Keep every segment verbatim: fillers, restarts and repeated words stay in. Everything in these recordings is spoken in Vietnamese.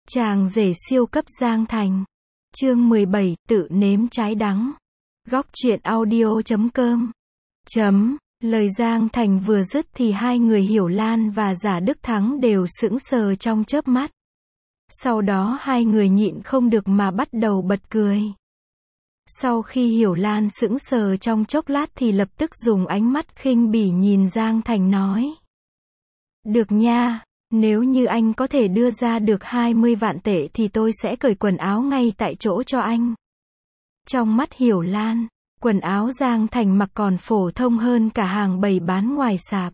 Chàng rể siêu cấp Giang Thành. Chương mười bảy, tự nếm trái đắng. Góc truyện audio chấm com. Chấm, lời Giang Thành vừa dứt thì hai người Hiểu Lan và Giả Đức Thắng đều sững sờ trong chớp mắt. Sau đó hai người nhịn không được mà bắt đầu bật cười. Sau khi Hiểu Lan sững sờ trong chốc lát thì lập tức dùng ánh mắt khinh bỉ nhìn Giang Thành nói. Được nha, nếu như anh có thể đưa ra được hai mươi vạn tệ thì tôi sẽ cởi quần áo ngay tại chỗ cho anh. Trong mắt Hiểu Lan, quần áo Giang Thành mặc còn phổ thông hơn cả hàng bày bán ngoài sạp.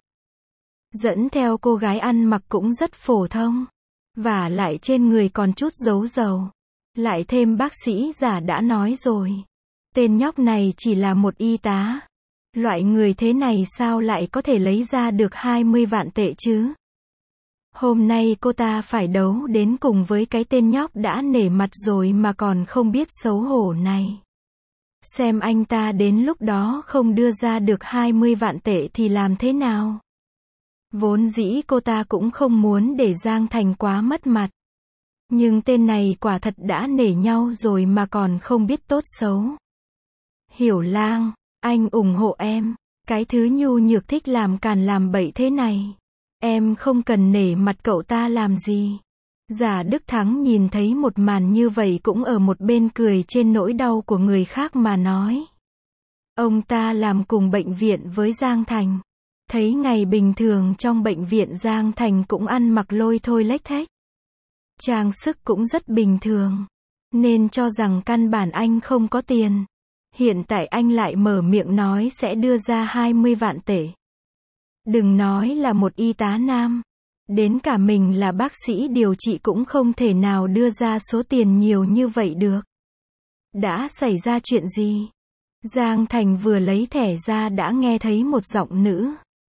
Dẫn theo cô gái ăn mặc cũng rất phổ thông. Và lại trên người còn chút dấu dầu. Lại thêm bác sĩ Giả đã nói rồi. Tên nhóc này chỉ là một y tá. Loại người thế này sao lại có thể lấy ra được hai mươi vạn tệ chứ? Hôm nay cô ta phải đấu đến cùng với cái tên nhóc đã nể mặt rồi mà còn không biết xấu hổ này. Xem anh ta đến lúc đó không đưa ra được hai mươi vạn tệ thì làm thế nào? Vốn dĩ cô ta cũng không muốn để Giang Thành quá mất mặt. Nhưng tên này quả thật đã nể nhau rồi mà còn không biết tốt xấu. Hiểu Lan, anh ủng hộ em. Cái thứ nhu nhược thích làm càn làm bậy thế này. Em không cần nể mặt cậu ta làm gì. Giả Đức Thắng nhìn thấy một màn như vậy cũng ở một bên cười trên nỗi đau của người khác mà nói. Ông ta làm cùng bệnh viện với Giang Thành. Thấy ngày bình thường trong bệnh viện Giang Thành cũng ăn mặc lôi thôi lếch thếch. Trang sức cũng rất bình thường. Nên cho rằng căn bản anh không có tiền. Hiện tại anh lại mở miệng nói sẽ đưa ra hai mươi vạn tệ. Đừng nói là một y tá nam. Đến cả mình là bác sĩ điều trị cũng không thể nào đưa ra số tiền nhiều như vậy được. Đã xảy ra chuyện gì? Giang Thành vừa lấy thẻ ra đã nghe thấy một giọng nữ.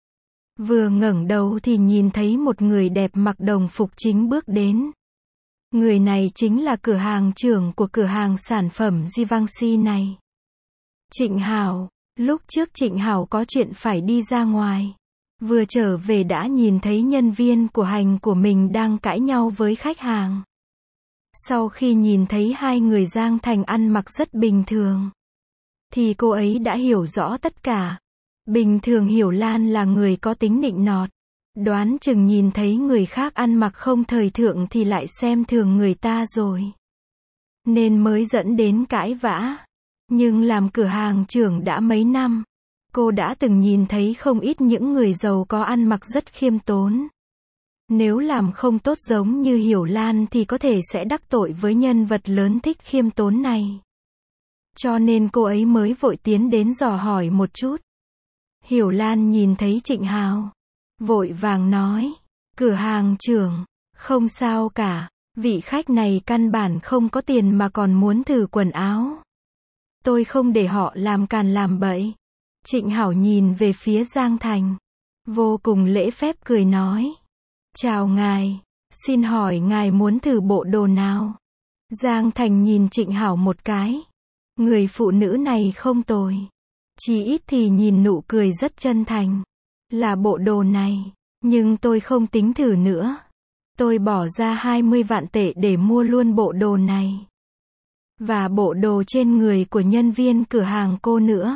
Vừa ngẩng đầu thì nhìn thấy một người đẹp mặc đồng phục chính bước đến. Người này chính là cửa hàng trưởng của cửa hàng sản phẩm Givenchy này. Trịnh Hảo. Lúc trước Trịnh Hảo có chuyện phải đi ra ngoài. Vừa trở về đã nhìn thấy nhân viên của hành của mình đang cãi nhau với khách hàng. Sau khi nhìn thấy hai người Giang Thành ăn mặc rất bình thường, thì cô ấy đã hiểu rõ tất cả. Bình thường Hiểu Lan là người có tính nịnh nọt. Đoán chừng nhìn thấy người khác ăn mặc không thời thượng thì lại xem thường người ta rồi. Nên mới dẫn đến cãi vã. Nhưng làm cửa hàng trưởng đã mấy năm. Cô đã từng nhìn thấy không ít những người giàu có ăn mặc rất khiêm tốn. Nếu làm không tốt giống như Hiểu Lan thì có thể sẽ đắc tội với nhân vật lớn thích khiêm tốn này. Cho nên cô ấy mới vội tiến đến dò hỏi một chút. Hiểu Lan nhìn thấy Trịnh Hào. Vội vàng nói. Cửa hàng trưởng. Không sao cả. Vị khách này căn bản không có tiền mà còn muốn thử quần áo. Tôi không để họ làm càn làm bậy. Trịnh Hảo nhìn về phía Giang Thành. Vô cùng lễ phép cười nói. Chào ngài. Xin hỏi ngài muốn thử bộ đồ nào? Giang Thành nhìn Trịnh Hảo một cái. Người phụ nữ này không tồi. Chỉ ít thì nhìn nụ cười rất chân thành. Là bộ đồ này. Nhưng tôi không tính thử nữa. Tôi bỏ ra hai mươi vạn tệ để mua luôn bộ đồ này. Và bộ đồ trên người của nhân viên cửa hàng cô nữa.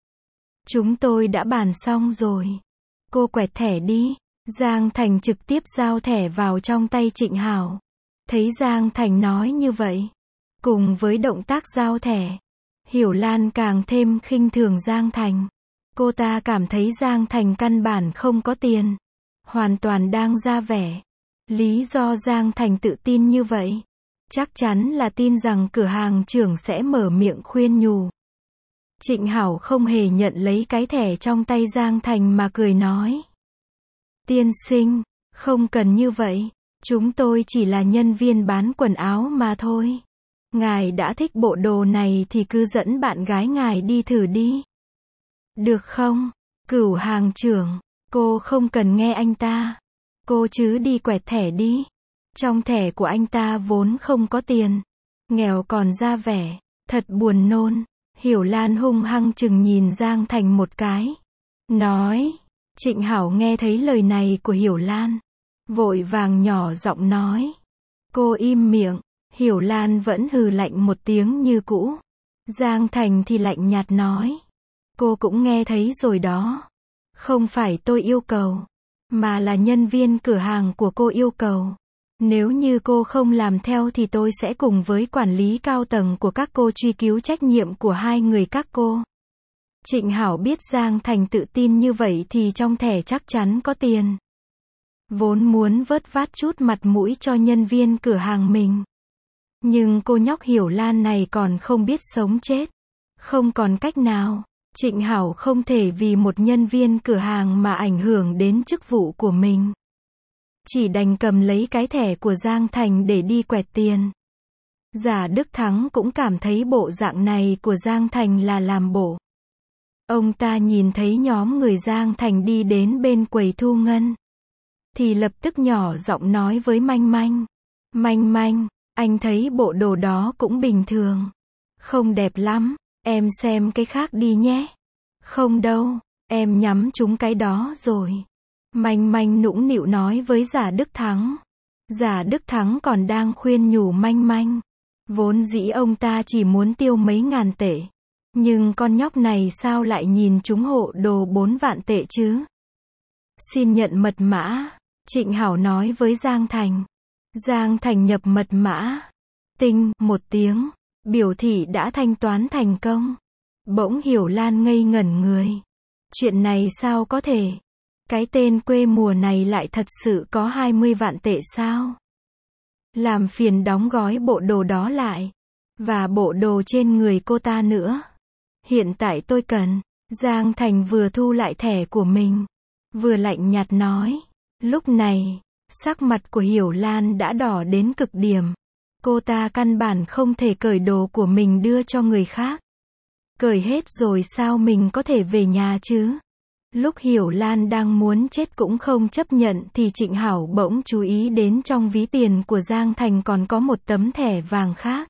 Chúng tôi đã bàn xong rồi. Cô quẹt thẻ đi. Giang Thành trực tiếp giao thẻ vào trong tay Trịnh Hảo. Thấy Giang Thành nói như vậy. Cùng với động tác giao thẻ. Hiểu Lan càng thêm khinh thường Giang Thành. Cô ta cảm thấy Giang Thành căn bản không có tiền. Hoàn toàn đang ra vẻ. Lý do Giang Thành tự tin như vậy. Chắc chắn là tin rằng cửa hàng trưởng sẽ mở miệng khuyên nhủ. Trịnh Hảo không hề nhận lấy cái thẻ trong tay Giang Thành mà cười nói. Tiên sinh, không cần như vậy. Chúng tôi chỉ là nhân viên bán quần áo mà thôi. Ngài đã thích bộ đồ này thì cứ dẫn bạn gái ngài đi thử đi. Được không? Cửu hàng trưởng, cô không cần nghe anh ta. Cô chứ đi quẹt thẻ đi. Trong thẻ của anh ta vốn không có tiền. Nghèo còn ra vẻ. Thật buồn nôn. Hiểu Lan hung hăng chừng nhìn Giang Thành một cái. Nói. Trịnh Hảo nghe thấy lời này của Hiểu Lan. Vội vàng nhỏ giọng nói. Cô im miệng, Hiểu Lan vẫn hừ lạnh một tiếng như cũ. Giang Thành thì lạnh nhạt nói. Cô cũng nghe thấy rồi đó. Không phải tôi yêu cầu, mà là nhân viên cửa hàng của cô yêu cầu. Nếu như cô không làm theo thì tôi sẽ cùng với quản lý cao tầng của các cô truy cứu trách nhiệm của hai người các cô. Trịnh Hảo biết Giang Thành tự tin như vậy thì trong thẻ chắc chắn có tiền. Vốn muốn vớt vát chút mặt mũi cho nhân viên cửa hàng mình. Nhưng cô nhóc Hiểu Lan này còn không biết sống chết. Không còn cách nào. Trịnh Hảo không thể vì một nhân viên cửa hàng mà ảnh hưởng đến chức vụ của mình. Chỉ đành cầm lấy cái thẻ của Giang Thành để đi quẹt tiền. Giả Đức Thắng cũng cảm thấy bộ dạng này của Giang Thành là làm bộ. Ông ta nhìn thấy nhóm người Giang Thành đi đến bên quầy thu ngân. Thì lập tức nhỏ giọng nói với Manh Manh. Manh Manh, anh thấy bộ đồ đó cũng bình thường. Không đẹp lắm, em xem cái khác đi nhé. Không đâu, em nhắm trúng cái đó rồi. Manh Manh nũng nịu nói với Giả Đức Thắng. Giả Đức Thắng còn đang khuyên nhủ Manh Manh. Vốn dĩ ông ta chỉ muốn tiêu mấy ngàn tệ. Nhưng con nhóc này sao lại nhìn trúng hộ đồ bốn vạn tệ chứ? Xin nhận mật mã. Trịnh Hảo nói với Giang Thành. Giang Thành nhập mật mã. Tinh, một tiếng. Biểu thị đã thanh toán thành công. Bỗng Hiểu Lan ngây ngẩn người. Chuyện này sao có thể? Cái tên quê mùa này lại thật sự có hai mươi vạn tệ sao? Làm phiền đóng gói bộ đồ đó lại. Và bộ đồ trên người cô ta nữa. Hiện tại tôi cần. Giang Thành vừa thu lại thẻ của mình. Vừa lạnh nhạt nói. Lúc này, sắc mặt của Hiểu Lan đã đỏ đến cực điểm. Cô ta căn bản không thể cởi đồ của mình đưa cho người khác. Cởi hết rồi sao mình có thể về nhà chứ? Lúc Hiểu Lan đang muốn chết cũng không chấp nhận thì Trịnh Hảo bỗng chú ý đến trong ví tiền của Giang Thành còn có một tấm thẻ vàng khác.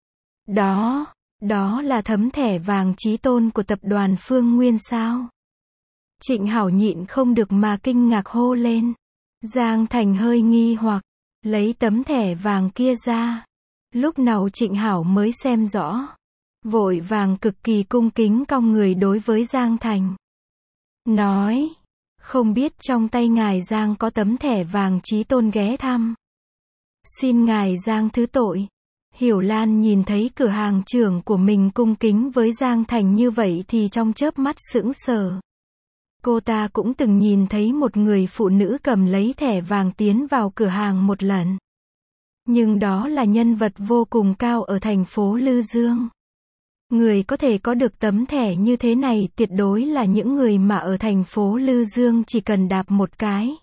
Đó, đó là tấm thẻ vàng chí tôn của tập đoàn Phương Nguyên sao? Trịnh Hảo nhịn không được mà kinh ngạc hô lên. Giang Thành hơi nghi hoặc, lấy tấm thẻ vàng kia ra. Lúc nào Trịnh Hảo mới xem rõ. Vội vàng cực kỳ cung kính cong người đối với Giang Thành. Nói, không biết trong tay ngài Giang có tấm thẻ vàng chí tôn ghé thăm. Xin ngài Giang thứ tội. Hiểu Lan nhìn thấy cửa hàng trưởng của mình cung kính với Giang Thành như vậy thì trong chớp mắt sững sờ. Cô ta cũng từng nhìn thấy một người phụ nữ cầm lấy thẻ vàng tiến vào cửa hàng một lần. Nhưng đó là nhân vật vô cùng cao ở thành phố Lư Dương. Người có thể có được tấm thẻ như thế này tuyệt đối là những người mà ở thành phố Lư Dương chỉ cần đạp một cái.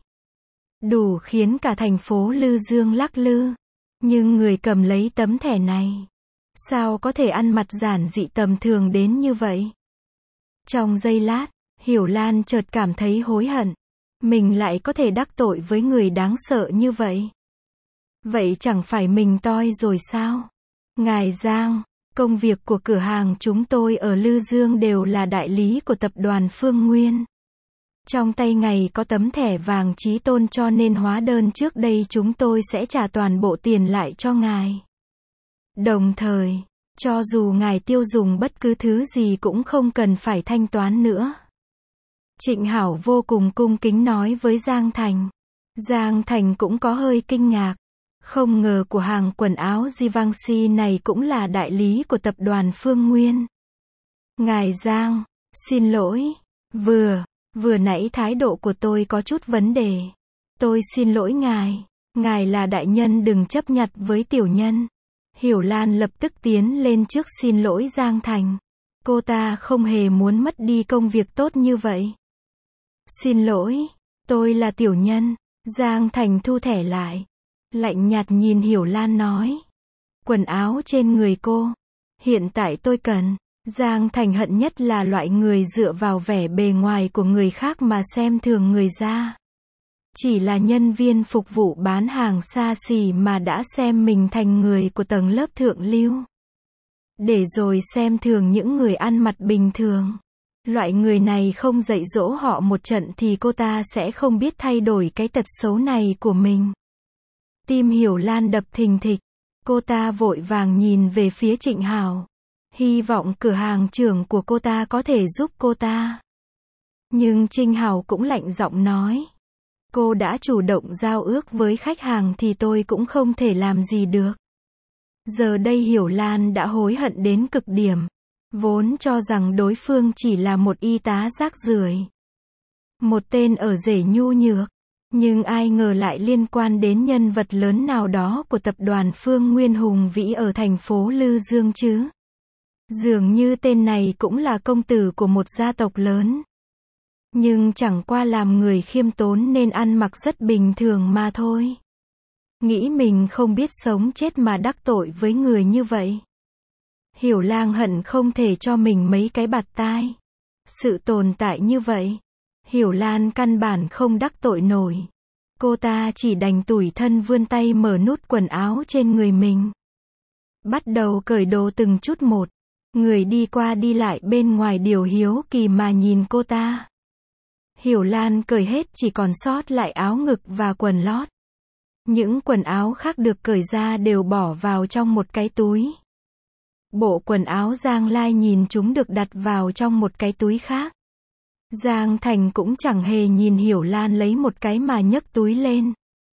Đủ khiến cả thành phố Lư Dương lắc lư. Nhưng người cầm lấy tấm thẻ này, sao có thể ăn mặc giản dị tầm thường đến như vậy? Trong giây lát, Hiểu Lan chợt cảm thấy hối hận. Mình lại có thể đắc tội với người đáng sợ như vậy. Vậy chẳng phải mình toi rồi sao? Ngài Giang, công việc của cửa hàng chúng tôi ở Lư Dương đều là đại lý của tập đoàn Phương Nguyên. Trong tay ngài có tấm thẻ vàng chí tôn cho nên hóa đơn trước đây chúng tôi sẽ trả toàn bộ tiền lại cho ngài. Đồng thời, cho dù ngài tiêu dùng bất cứ thứ gì cũng không cần phải thanh toán nữa. Trịnh Hảo vô cùng cung kính nói với Giang Thành. Giang Thành cũng có hơi kinh ngạc. Không ngờ của hàng quần áo Givenchy này cũng là đại lý của tập đoàn Phương Nguyên. Ngài Giang, xin lỗi. Vừa, vừa nãy thái độ của tôi có chút vấn đề. Tôi xin lỗi ngài. Ngài là đại nhân đừng chấp nhặt với tiểu nhân. Hiểu Lan lập tức tiến lên trước xin lỗi Giang Thành. Cô ta không hề muốn mất đi công việc tốt như vậy. Xin lỗi, tôi là tiểu nhân. Giang Thành thu thẻ lại. Lạnh nhạt nhìn Hiểu Lan nói. Quần áo trên người cô. Hiện tại tôi cần. Giang Thành hận nhất là loại người dựa vào vẻ bề ngoài của người khác mà xem thường người ra. Chỉ là nhân viên phục vụ bán hàng xa xỉ mà đã xem mình thành người của tầng lớp thượng lưu. Để rồi xem thường những người ăn mặc bình thường. Loại người này không dạy dỗ họ một trận thì cô ta sẽ không biết thay đổi cái tật xấu này của mình. Tim Hiểu Lan đập thình thịch. Cô ta vội vàng nhìn về phía Trịnh Hảo. Hy vọng cửa hàng trưởng của cô ta có thể giúp cô ta. Nhưng Trịnh Hảo cũng lạnh giọng nói. Cô đã chủ động giao ước với khách hàng thì tôi cũng không thể làm gì được. Giờ đây Hiểu Lan đã hối hận đến cực điểm. Vốn cho rằng đối phương chỉ là một y tá rác rưởi. Một tên ở rể nhu nhược. Nhưng ai ngờ lại liên quan đến nhân vật lớn nào đó của tập đoàn Phương Nguyên hùng vĩ ở thành phố Lư Dương chứ. Dường như tên này cũng là công tử của một gia tộc lớn. Nhưng chẳng qua làm người khiêm tốn nên ăn mặc rất bình thường mà thôi. Nghĩ mình không biết sống chết mà đắc tội với người như vậy. Hiểu Lan hận không thể cho mình mấy cái bạt tai. Sự tồn tại như vậy, Hiểu Lan căn bản không đắc tội nổi. Cô ta chỉ đành tủi thân vươn tay mở nút quần áo trên người mình. Bắt đầu cởi đồ từng chút một. Người đi qua đi lại bên ngoài đều hiếu kỳ mà nhìn cô ta. Hiểu Lan cởi hết chỉ còn sót lại áo ngực và quần lót. Những quần áo khác được cởi ra đều bỏ vào trong một cái túi. Bộ quần áo Giang Lai nhìn chúng được đặt vào trong một cái túi khác. Giang Thành cũng chẳng hề nhìn Hiểu Lan lấy một cái mà nhấc túi lên.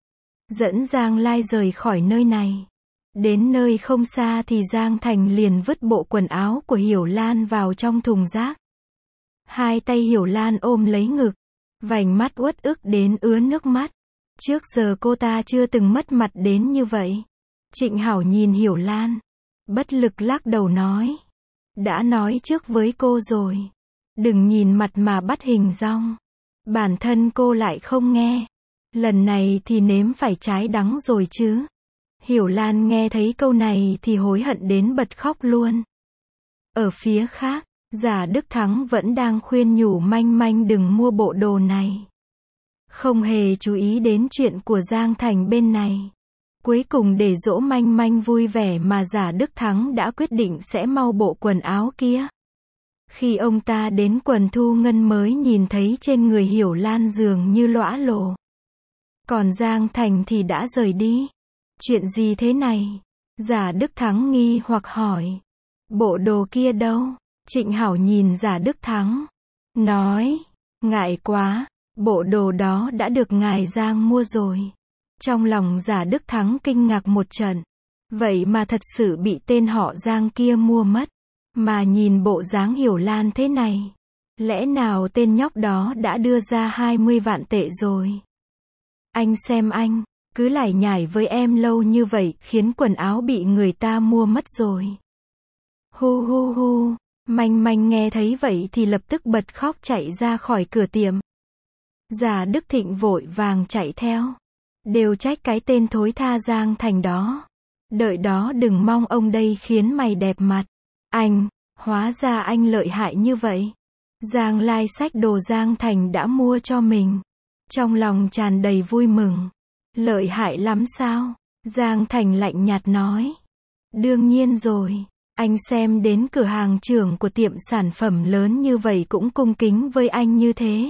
Dẫn Giang Lai rời khỏi nơi này. Đến nơi không xa thì Giang Thành liền vứt bộ quần áo của Hiểu Lan vào trong thùng rác. Hai tay Hiểu Lan ôm lấy ngực. Vành mắt uất ức đến ứa nước mắt. Trước giờ cô ta chưa từng mất mặt đến như vậy. Trịnh Hảo nhìn Hiểu Lan. Bất lực lắc đầu nói. Đã nói trước với cô rồi. Đừng nhìn mặt mà bắt hình dong. Bản thân cô lại không nghe. Lần này thì nếm phải trái đắng rồi chứ. Hiểu Lan nghe thấy câu này thì hối hận đến bật khóc luôn. Ở phía khác, Giả Đức Thắng vẫn đang khuyên nhủ Manh Manh đừng mua bộ đồ này. Không hề chú ý đến chuyện của Giang Thành bên này. Cuối cùng để dỗ Manh Manh vui vẻ mà Giả Đức Thắng đã quyết định sẽ mau bộ quần áo kia. Khi ông ta đến quần thu ngân mới nhìn thấy trên người Hiểu Lan dường như lõa lồ. Còn Giang Thành thì đã rời đi. Chuyện gì thế này? Giả Đức Thắng nghi hoặc hỏi. Bộ đồ kia đâu? Trịnh Hảo nhìn Giả Đức Thắng. Nói. Ngại quá. Bộ đồ đó đã được ngài Giang mua rồi. Trong lòng Giả Đức Thắng kinh ngạc một trận. Vậy mà thật sự bị tên họ Giang kia mua mất. Mà nhìn bộ dáng Hiểu Lan thế này. Lẽ nào tên nhóc đó đã đưa ra hai mươi vạn tệ rồi? Anh xem anh. Cứ lải nhải với em lâu như vậy khiến quần áo bị người ta mua mất rồi. Hu hu hu. Manh Manh nghe thấy vậy thì lập tức bật khóc chạy ra khỏi cửa tiệm. Giả Đức Thịnh vội vàng chạy theo. Đều trách cái tên thối tha Giang Thành đó. Đợi đó đừng mong ông đây khiến mày đẹp mặt. Anh, hóa ra anh lợi hại như vậy. Giang Lai xách đồ Giang Thành đã mua cho mình. Trong lòng tràn đầy vui mừng. Lợi hại lắm sao? Giang Thành lạnh nhạt nói. Đương nhiên rồi. Anh xem đến cửa hàng trưởng của tiệm sản phẩm lớn như vậy cũng cung kính với anh như thế.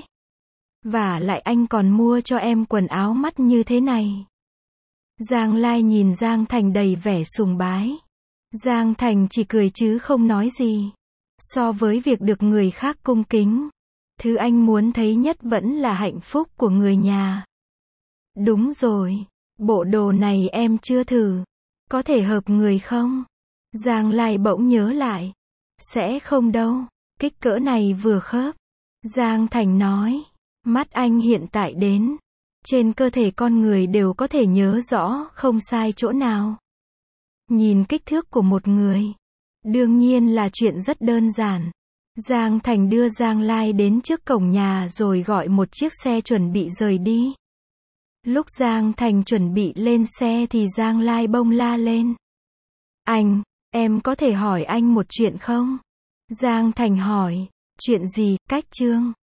Và lại anh còn mua cho em quần áo mắt như thế này. Giang Lai nhìn Giang Thành đầy vẻ sùng bái. Giang Thành chỉ cười chứ không nói gì. So với việc được người khác cung kính, thứ anh muốn thấy nhất vẫn là hạnh phúc của người nhà. Đúng rồi, bộ đồ này em chưa thử. Có thể hợp người không? Giang Lai bỗng nhớ lại. Sẽ không đâu, kích cỡ này vừa khớp. Giang Thành nói. Mắt anh hiện tại đến. Trên cơ thể con người đều có thể nhớ rõ không sai chỗ nào. Nhìn kích thước của một người. Đương nhiên là chuyện rất đơn giản. Giang Thành đưa Giang Lai đến trước cổng nhà rồi gọi một chiếc xe chuẩn bị rời đi. Lúc Giang Thành chuẩn bị lên xe thì Giang Lai bông la lên. Anh, em có thể hỏi anh một chuyện không? Giang Thành hỏi. Chuyện gì? Cách Trương.